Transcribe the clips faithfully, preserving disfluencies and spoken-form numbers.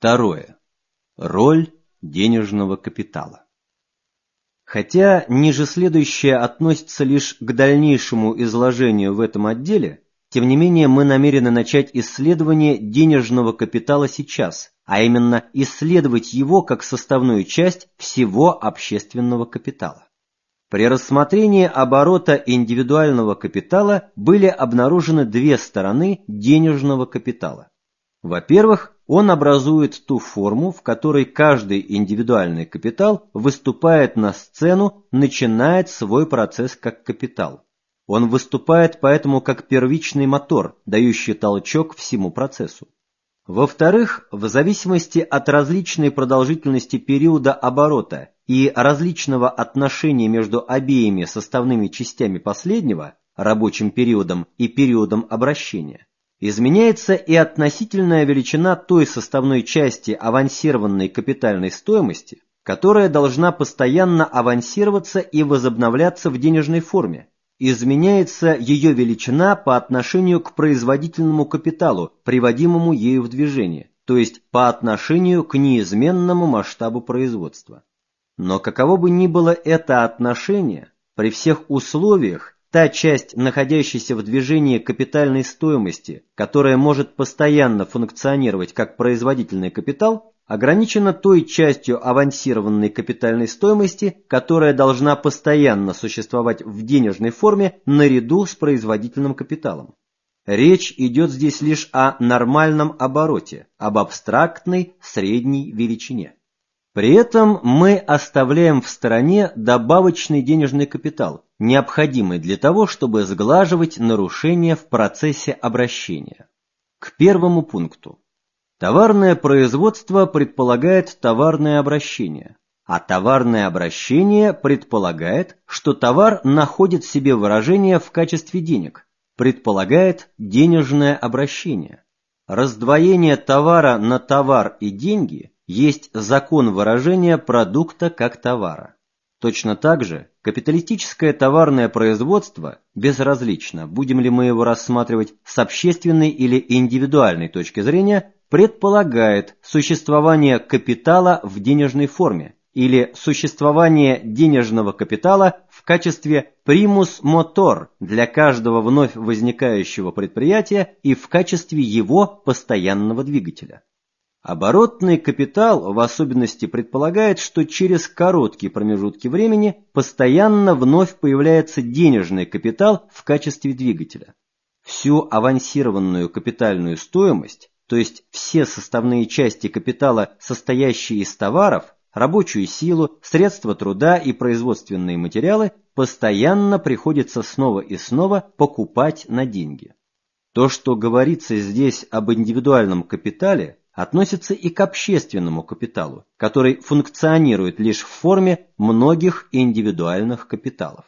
Второе. Роль денежного капитала. Хотя ниже следующее относится лишь к дальнейшему изложению в этом отделе, тем не менее мы намерены начать исследование денежного капитала сейчас, а именно исследовать его как составную часть всего общественного капитала. При рассмотрении оборота индивидуального капитала были обнаружены две стороны денежного капитала. Во-первых, он образует ту форму, в которой каждый индивидуальный капитал выступает на сцену, начинает свой процесс как капитал. Он выступает поэтому как первичный мотор, дающий толчок всему процессу. Во-вторых, в зависимости от различной продолжительности периода оборота и различного отношения между обеими составными частями последнего, рабочим периодом и периодом обращения, изменяется и относительная величина той составной части авансированной капитальной стоимости, которая должна постоянно авансироваться и возобновляться в денежной форме. Изменяется ее величина по отношению к производительному капиталу, приводимому ею в движение, то есть по отношению к неизменному масштабу производства. Но каково бы ни было это отношение, при всех условиях та часть, находящаяся в движении капитальной стоимости, которая может постоянно функционировать как производительный капитал, ограничена той частью авансированной капитальной стоимости, которая должна постоянно существовать в денежной форме наряду с производительным капиталом. Речь идет здесь лишь о нормальном обороте, об абстрактной средней величине. При этом мы оставляем в стороне добавочный денежный капитал, необходимый для того, чтобы сглаживать нарушения в процессе обращения. К первому пункту. Товарное производство предполагает товарное обращение, а товарное обращение предполагает, что товар находит себе выражение в качестве денег, предполагает денежное обращение. Раздвоение товара на товар и деньги есть закон выражения продукта как товара. Точно так же капиталистическое товарное производство, безразлично, будем ли мы его рассматривать с общественной или индивидуальной точки зрения, предполагает существование капитала в денежной форме или существование денежного капитала в качестве примус мотор для каждого вновь возникающего предприятия и в качестве его постоянного двигателя. Оборотный капитал в особенности предполагает, что через короткие промежутки времени постоянно вновь появляется денежный капитал в качестве двигателя. Всю авансированную капитальную стоимость, то есть все составные части капитала, состоящие из товаров, рабочую силу, средства труда и производственные материалы, постоянно приходится снова и снова покупать на деньги. То, что говорится здесь об индивидуальном капитале, относится и к общественному капиталу, который функционирует лишь в форме многих индивидуальных капиталов.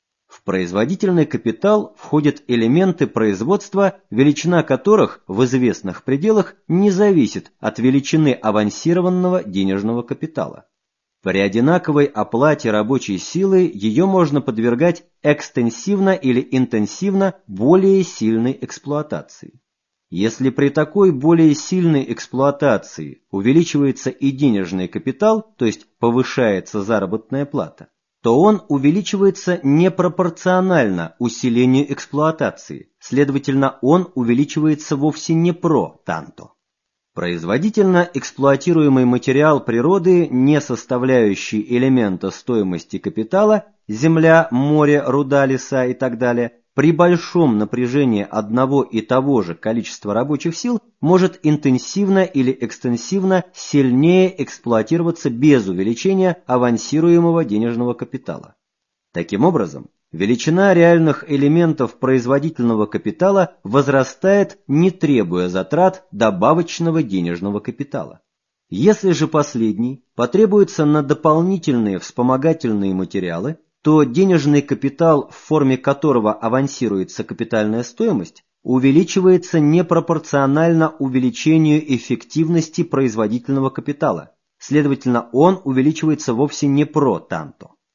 В производительный капитал входят элементы производства, величина которых в известных пределах не зависит от величины авансированного денежного капитала. При одинаковой оплате рабочей силы ее можно подвергать экстенсивно или интенсивно более сильной эксплуатации. Если при такой более сильной эксплуатации увеличивается и денежный капитал, то есть повышается заработная плата, то он увеличивается непропорционально усилению эксплуатации, следовательно, он увеличивается вовсе не про танто. Производительно эксплуатируемый материал природы, не составляющий элемента стоимости капитала, земля, море, руда, леса и так далее, при большом напряжении одного и того же количества рабочих сил может интенсивно или экстенсивно сильнее эксплуатироваться без увеличения авансируемого денежного капитала. Таким образом, величина реальных элементов производительного капитала возрастает, не требуя затрат добавочного денежного капитала. Если же последний потребуется на дополнительные вспомогательные материалы, то денежный капитал, в форме которого авансируется капитальная стоимость, увеличивается непропорционально увеличению эффективности производительного капитала, следовательно, он увеличивается вовсе не про танто.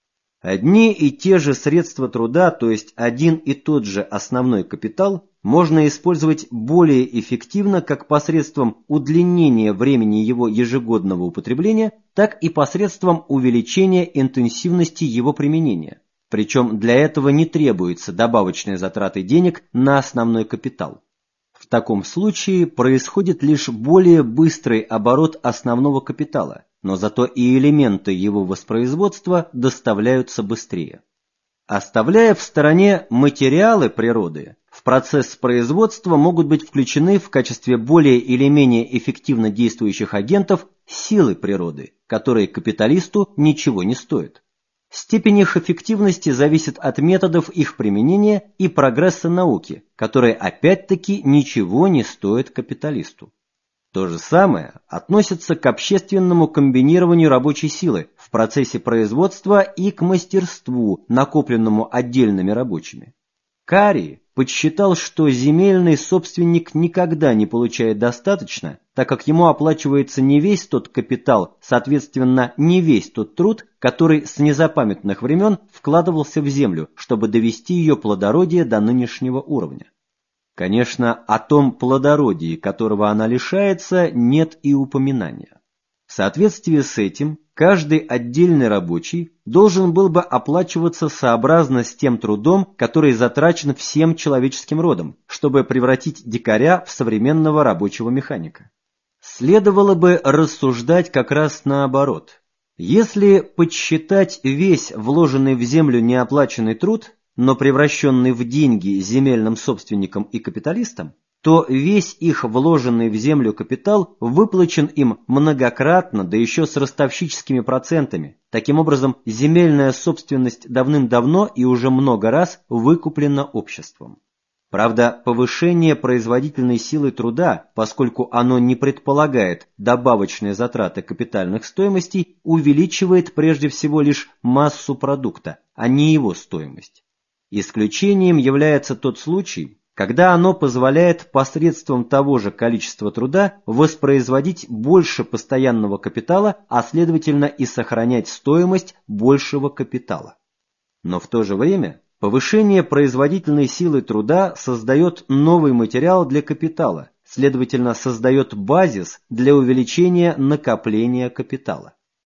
Одни и те же средства труда, то есть один и тот же основной капитал, можно использовать более эффективно как посредством удлинения времени его ежегодного употребления, так и посредством увеличения интенсивности его применения. Причем для этого не требуется добавочные затраты денег на основной капитал. В таком случае происходит лишь более быстрый оборот основного капитала, но зато и элементы его воспроизводства доставляются быстрее. Оставляя в стороне материалы природы, в процесс производства могут быть включены в качестве более или менее эффективно действующих агентов силы природы, которые капиталисту ничего не стоят. Степень их эффективности зависит от методов их применения и прогресса науки, которые опять-таки ничего не стоят капиталисту. То же самое относится к общественному комбинированию рабочей силы в процессе производства и к мастерству, накопленному отдельными рабочими. Кари подсчитал, что земельный собственник никогда не получает достаточно, так как ему оплачивается не весь тот капитал, соответственно, не весь тот труд, который с незапамятных времен вкладывался в землю, чтобы довести ее плодородие до нынешнего уровня. Конечно, о том плодородии, которого она лишается, нет и упоминания. В соответствии с этим, каждый отдельный рабочий должен был бы оплачиваться сообразно с тем трудом, который затрачен всем человеческим родом, чтобы превратить дикаря в современного рабочего механика. Следовало бы рассуждать как раз наоборот. Если подсчитать весь вложенный в землю неоплаченный труд, но превращенный в деньги земельным собственникам и капиталистам, то весь их вложенный в землю капитал выплачен им многократно, да еще с ростовщическими процентами. Таким образом, земельная собственность давным-давно и уже много раз выкуплена обществом. Правда, повышение производительной силы труда, поскольку оно не предполагает добавочные затраты капитальных стоимостей, увеличивает прежде всего лишь массу продукта, а не его стоимость. Исключением является тот случай, когда оно позволяет посредством того же количества труда воспроизводить больше постоянного капитала, а следовательно и сохранять стоимость большего капитала. Но в то же время повышение производительной силы труда создает новый материал для капитала, следовательно создает базис для увеличения накопления капитала.